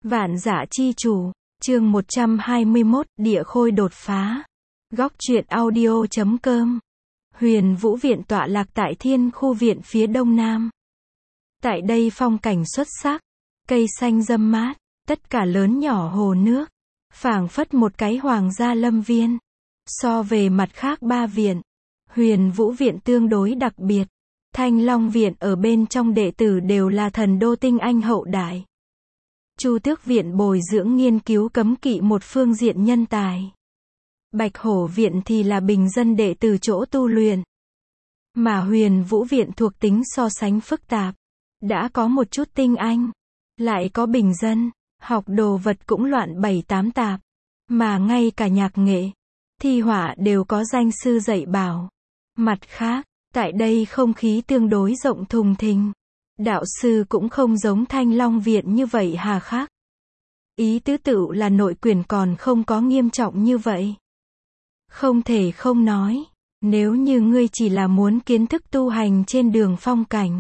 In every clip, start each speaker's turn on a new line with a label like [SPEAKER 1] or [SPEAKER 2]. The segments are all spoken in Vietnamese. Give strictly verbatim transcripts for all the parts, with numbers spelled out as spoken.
[SPEAKER 1] Vạn Dã Chi Chủ, chương một trăm hai mươi mốt, Địa Khôi đột phá. Góc truyện audio chấm com. Huyền Vũ Viện tọa lạc tại Thiên Khu Viện phía đông nam. Tại đây phong cảnh xuất sắc, cây xanh râm mát, tất cả lớn nhỏ hồ nước, phảng phất một cái hoàng gia lâm viên. So về mặt khác ba viện, Huyền Vũ Viện tương đối đặc biệt. Thanh Long Viện ở bên trong đệ tử đều là thần đô tinh anh hậu đại. Chu Tước Viện bồi dưỡng nghiên cứu cấm kỵ một phương diện nhân tài. Bạch Hổ Viện thì là bình dân đệ tử chỗ tu luyện. Mà Huyền Vũ Viện thuộc tính so sánh phức tạp. Đã có một chút tinh anh, lại có bình dân, học đồ vật cũng loạn bảy tám tạp. Mà ngay cả nhạc nghệ, thi họa đều có danh sư dạy bảo. Mặt khác, tại đây không khí tương đối rộng thùng thình. Đạo sư cũng không giống Thanh Long Viện như vậy hà khắc. Ý tứ tựu là nội quyền còn không có nghiêm trọng như vậy. Không thể không nói, nếu như ngươi chỉ là muốn kiến thức tu hành trên đường phong cảnh,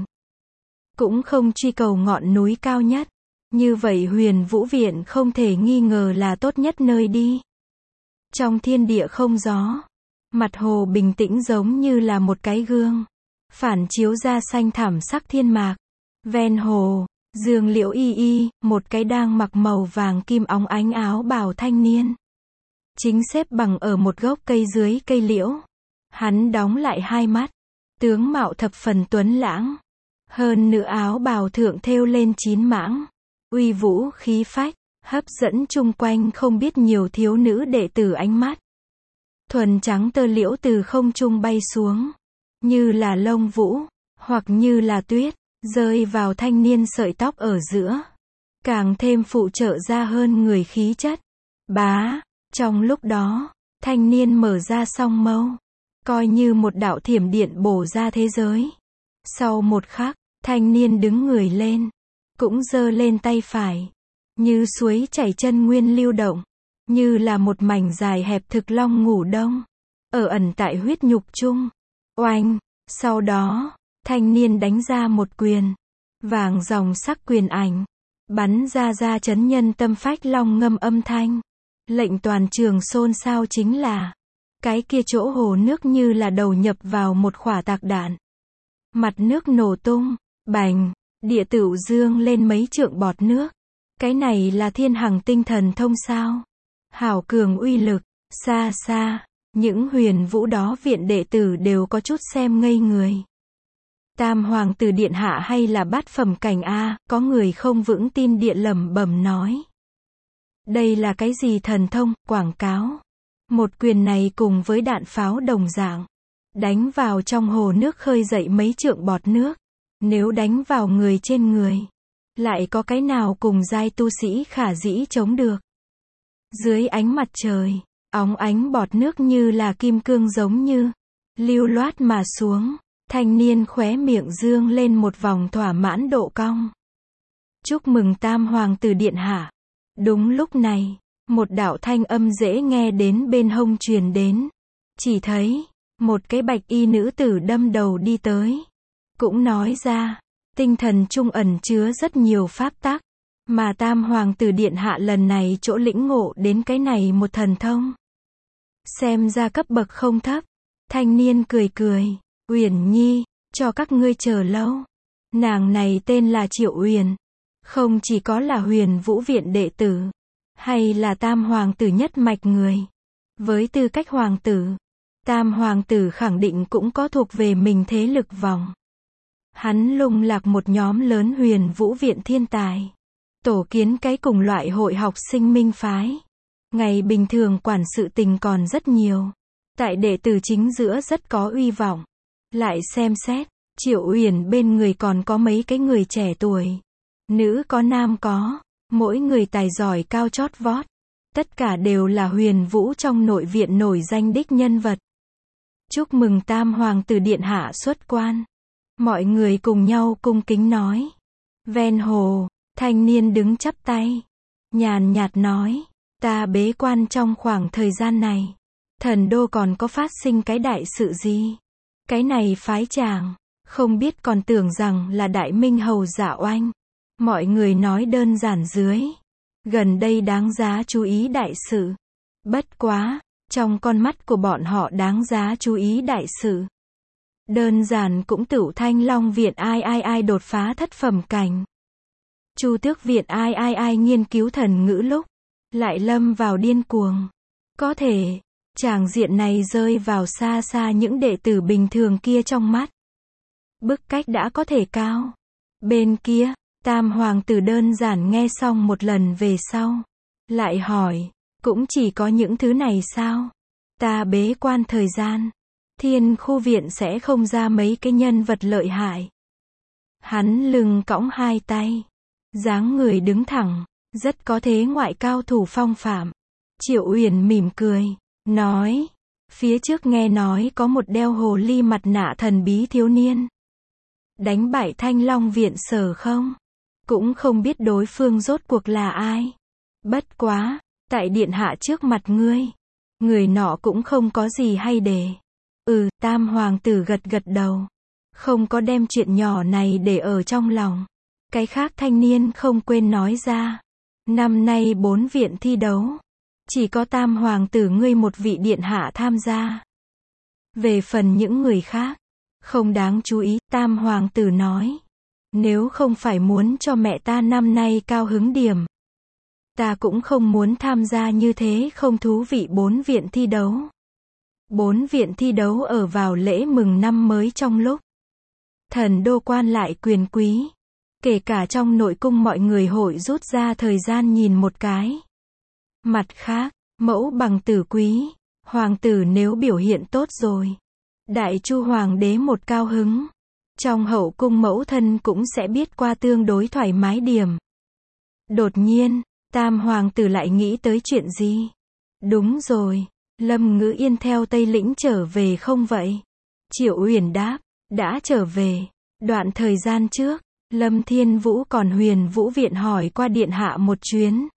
[SPEAKER 1] cũng không truy cầu ngọn núi cao nhất, như vậy Huyền Vũ Viện không thể nghi ngờ là tốt nhất nơi đi. Trong thiên địa không gió, mặt hồ bình tĩnh giống như là một cái gương, phản chiếu ra xanh thẳm sắc thiên mạc. Ven hồ, Dương Liễu y y, một cái đang mặc màu vàng kim óng ánh áo bào thanh niên. Chính xếp bằng ở một gốc cây dưới cây liễu. Hắn đóng lại hai mắt, tướng mạo thập phần tuấn lãng. Hơn nữa áo bào thượng thêu lên chín mãng, uy vũ khí phách, hấp dẫn chung quanh không biết nhiều thiếu nữ đệ tử ánh mắt. Thuần trắng tơ liễu từ không trung bay xuống, như là lông vũ, hoặc như là tuyết, rơi vào thanh niên sợi tóc ở giữa, càng thêm phụ trợ ra hơn người khí chất. Bá, trong lúc đó, thanh niên mở ra song mâu, coi như một đạo thiểm điện bổ ra thế giới. Sau một khắc, thanh niên đứng người lên, cũng giơ lên tay phải, như suối chảy chân nguyên lưu động, như là một mảnh dài hẹp thực long ngủ đông, ở ẩn tại huyết nhục chung. Oanh, sau đó, thanh niên đánh ra một quyền, vàng dòng sắc quyền ảnh, bắn ra ra chấn nhân tâm phách long ngâm âm thanh. Lệnh toàn trường xôn xao chính là, cái kia chỗ hồ nước như là đầu nhập vào một quả tạc đạn. Mặt nước nổ tung, bành, địa tửu dương lên mấy trượng bọt nước. Cái này là thiên hằng tinh thần thông sao? Hảo cường uy lực, xa xa, những Huyền Vũ đó viện đệ tử đều có chút xem ngây người. Tam hoàng tử điện hạ hay là bát phẩm cảnh a, có người không vững tin địa lẩm bẩm nói. Đây là cái gì thần thông, quảng cáo. Một quyền này cùng với đạn pháo đồng dạng, đánh vào trong hồ nước khơi dậy mấy trượng bọt nước. Nếu đánh vào người trên người, lại có cái nào cùng giai tu sĩ khả dĩ chống được. Dưới ánh mặt trời, óng ánh bọt nước như là kim cương giống như lưu loát mà xuống. Thanh niên khóe miệng dương lên một vòng thỏa mãn độ cong. Chúc mừng Tam hoàng tử điện hạ. Đúng lúc này, một đạo thanh âm dễ nghe đến bên hông truyền đến. Chỉ thấy, một cái bạch y nữ tử đâm đầu đi tới. Cũng nói ra, tinh thần trung ẩn chứa rất nhiều pháp tắc. Mà Tam hoàng tử điện hạ lần này chỗ lĩnh ngộ đến cái này một thần thông. Xem ra cấp bậc không thấp. Thanh niên cười cười. Uyển Nhi, cho các ngươi chờ lâu. Nàng này tên là Triệu Uyển. Không chỉ có là Huyền Vũ Viện đệ tử, hay là Tam hoàng tử nhất mạch người. Với tư cách hoàng tử, Tam hoàng tử khẳng định cũng có thuộc về mình thế lực vòng. Hắn lung lạc một nhóm lớn Huyền Vũ Viện thiên tài, tổ kiến cái cùng loại hội học sinh minh phái. Ngày bình thường quản sự tình còn rất nhiều, tại đệ tử chính giữa rất có uy vọng. Lại xem xét, Triệu Uyển bên người còn có mấy cái người trẻ tuổi. Nữ có nam có, mỗi người tài giỏi cao chót vót. Tất cả đều là Huyền Vũ trong nội viện nổi danh đích nhân vật. Chúc mừng Tam hoàng tử điện hạ xuất quan. Mọi người cùng nhau cung kính nói. Ven hồ, thanh niên đứng chắp tay, nhàn nhạt nói, ta bế quan trong khoảng thời gian này, thần đô còn có phát sinh cái đại sự gì? Cái này phái chàng, không biết còn tưởng rằng là Đại Minh hầu Dạ Oanh. Mọi người nói đơn giản dưới. gần đây đáng giá chú ý đại sự. Bất quá, trong con mắt của bọn họ đáng giá chú ý đại sự. Đơn giản cũng Tửu Thanh Long viện ai ai ai đột phá thất phẩm cảnh. Chu Tước viện ai ai ai nghiên cứu thần ngữ lúc lại lâm vào điên cuồng. Có thể, tràng diện này rơi vào xa xa những đệ tử bình thường kia trong mắt. Bức cách đã có thể cao. Bên kia, Tam hoàng tử đơn giản nghe xong một lần về sau, lại hỏi, cũng chỉ có những thứ này sao? Ta bế quan thời gian, Thiên Khu viện sẽ không ra mấy cái nhân vật lợi hại. Hắn lưng cõng hai tay, dáng người đứng thẳng, rất có thế ngoại cao thủ phong phạm. Triệu Uyển mỉm cười, nói, phía trước nghe nói có một đeo hồ ly mặt nạ thần bí thiếu niên. Đánh bại Thanh Long viện sở không? Cũng không biết đối phương rốt cuộc là ai. Bất quá, tại điện hạ trước mặt ngươi, người nọ cũng không có gì hay để. Ừ, Tam hoàng tử gật gật đầu. Không có đem chuyện nhỏ này để ở trong lòng. Cái khác thanh niên không quên nói ra. Năm nay bốn viện thi đấu. Chỉ có Tam hoàng tử ngươi một vị điện hạ tham gia. Về phần những người khác, không đáng chú ý, Tam hoàng tử nói. Nếu không phải muốn cho mẹ ta năm nay cao hứng điểm, ta cũng không muốn tham gia như thế không thú vị bốn viện thi đấu. Bốn viện thi đấu ở vào lễ mừng năm mới trong lúc thần đô quan lại quyền quý, kể cả trong nội cung mọi người hội rút ra thời gian nhìn một cái. Mặt khác, mẫu bằng tử quý, hoàng tử nếu biểu hiện tốt rồi, Đại Chu hoàng đế một cao hứng, trong hậu cung mẫu thân cũng sẽ biết qua tương đối thoải mái điểm. Đột nhiên, Tam hoàng tử lại nghĩ tới chuyện gì? Đúng rồi, Lâm Ngữ Yên theo Tây Lĩnh trở về không vậy? Triệu Uyển đáp, đã trở về. Đoạn thời gian trước, Lâm Thiên Vũ còn Huyền Vũ viện hỏi qua điện hạ một chuyến.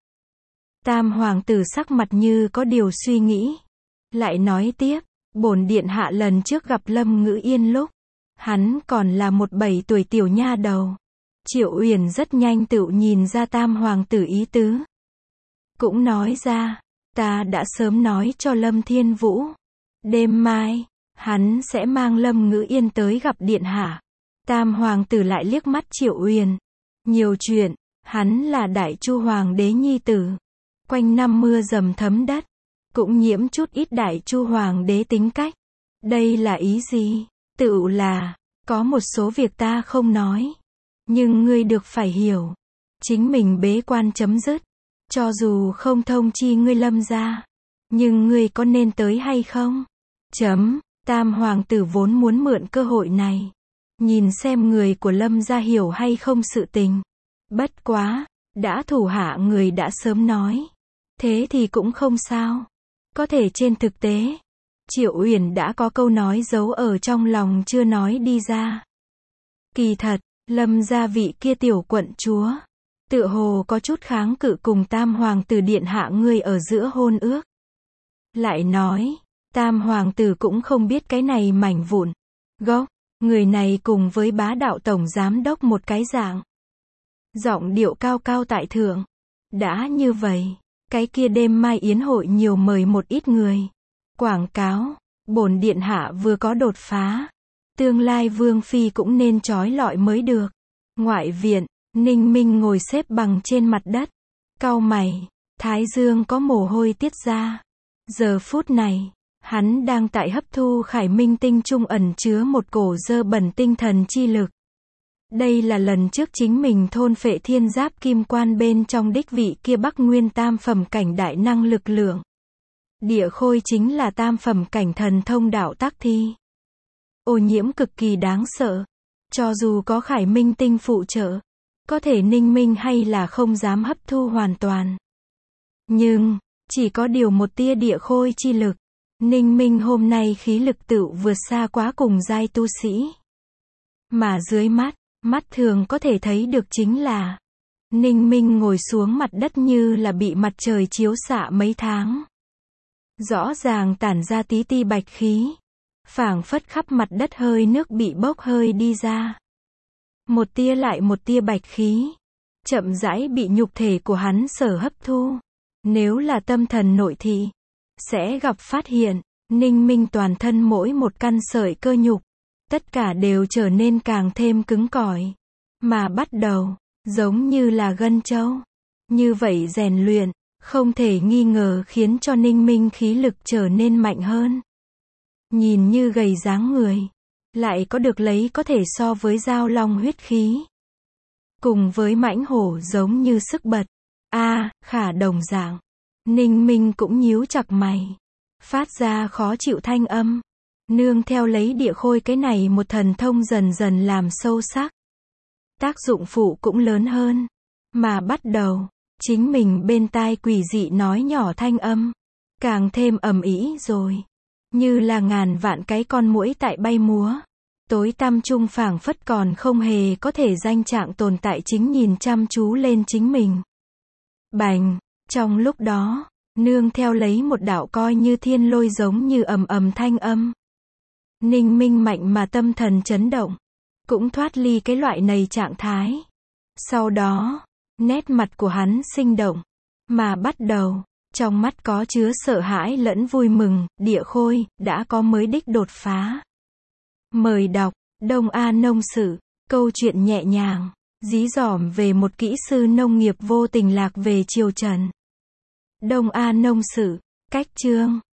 [SPEAKER 1] Tam hoàng tử sắc mặt như có điều suy nghĩ. Lại nói tiếp, bổn điện hạ lần trước gặp Lâm Ngữ Yên lúc hắn còn là một bảy tuổi tiểu nha đầu. Triệu Uyển rất nhanh tự nhìn ra Tam hoàng tử ý tứ. Cũng nói ra, ta đã sớm nói cho Lâm Thiên Vũ. Đêm mai, hắn sẽ mang Lâm Ngữ Yên tới gặp điện hạ. Tam hoàng tử lại liếc mắt Triệu Uyển. Nhiều chuyện, hắn là Đại Chu hoàng đế nhi tử. Quanh năm mưa dầm thấm đất, cũng nhiễm chút ít Đại Chu hoàng đế tính cách. Đây là ý gì? Tự là, có một số việc ta không nói. Nhưng ngươi được phải hiểu. Chính mình bế quan chấm dứt. Cho dù không thông chi ngươi Lâm gia, nhưng ngươi có nên tới hay không? Chấm, Tam hoàng tử vốn muốn mượn cơ hội này. Nhìn xem người của Lâm gia hiểu hay không sự tình. Bất quá, đã thủ hạ người đã sớm nói. Thế thì cũng không sao. Có thể trên thực tế, Triệu Uyển đã có câu nói giấu ở trong lòng chưa nói đi ra. Kỳ thật, Lâm gia vị kia tiểu quận chúa, tựa hồ có chút kháng cự cùng Tam hoàng tử điện hạ ngươi ở giữa hôn ước. Lại nói, Tam hoàng tử cũng không biết cái này mảnh vụn gốc, người này cùng với bá đạo tổng giám đốc một cái dạng. Giọng điệu cao cao tại thượng. Đã như vậy, cái kia đêm mai yến hội nhiều mời một ít người. Quảng cáo, bổn điện hạ vừa có đột phá. Tương lai vương phi cũng nên trói lọi mới được. Ngoại viện, Ninh Minh ngồi xếp bằng trên mặt đất. Cau mày, thái dương có mồ hôi tiết ra. Giờ phút này, hắn đang tại hấp thu Khải Minh tinh trung ẩn chứa một cổ dơ bẩn tinh thần chi lực. Đây là lần trước chính mình thôn phệ thiên giáp kim quan bên trong đích vị kia Bắc Nguyên tam phẩm cảnh đại năng lực lượng. Địa khôi chính là tam phẩm cảnh thần thông đạo tác thi. Ô nhiễm cực kỳ đáng sợ. Cho dù có Khải Minh tinh phụ trợ, có thể Ninh Minh hay là không dám hấp thu hoàn toàn. Nhưng, chỉ có điều một tia địa khôi chi lực. Ninh Minh hôm nay khí lực tựu vượt xa quá cùng giai tu sĩ. Mà dưới mắt, mắt thường có thể thấy được chính là Ninh Minh ngồi xuống mặt đất như là bị mặt trời chiếu xạ mấy tháng. Rõ ràng tản ra tí ti bạch khí. Phảng phất khắp mặt đất hơi nước bị bốc hơi đi ra. Một tia lại một tia bạch khí. chậm rãi bị nhục thể của hắn sở hấp thu. Nếu là tâm thần nội thị, sẽ gặp phát hiện, Ninh Minh toàn thân mỗi một căn sợi cơ nhục, tất cả đều trở nên càng thêm cứng cỏi, mà bắt đầu, giống như là gân trâu. Như vậy rèn luyện, không thể nghi ngờ khiến cho Ninh Minh khí lực trở nên mạnh hơn. Nhìn như gầy dáng người, lại có được lấy có thể so với dao long huyết khí. Cùng với mãnh hổ giống như sức bật. A, à, khả đồng dạng. Ninh Minh cũng nhíu chặt mày, phát ra khó chịu thanh âm. Nương theo lấy địa khôi cái này một thần thông dần dần làm sâu sắc. Tác dụng phụ cũng lớn hơn. Mà bắt đầu, chính mình bên tai quỷ dị nói nhỏ thanh âm, càng thêm ầm ĩ rồi. Như là ngàn vạn cái con muỗi tại bay múa. Tối tăm trung phảng phất còn không hề có thể danh trạng tồn tại chính nhìn chăm chú lên chính mình. Bành, trong lúc đó, nương theo lấy một đạo coi như thiên lôi giống như ầm ầm thanh âm. Ninh Minh mạnh mà tâm thần chấn động, cũng thoát ly cái loại này trạng thái. Sau đó, nét mặt của hắn sinh động, mà bắt đầu, trong mắt có chứa sợ hãi lẫn vui mừng, địa khôi, đã có mới đích đột phá. Mời đọc, Đông A Nông Sự, câu chuyện nhẹ nhàng, dí dỏm về một kỹ sư nông nghiệp vô tình lạc về triều Trần. Đông A Nông Sự, cách chương.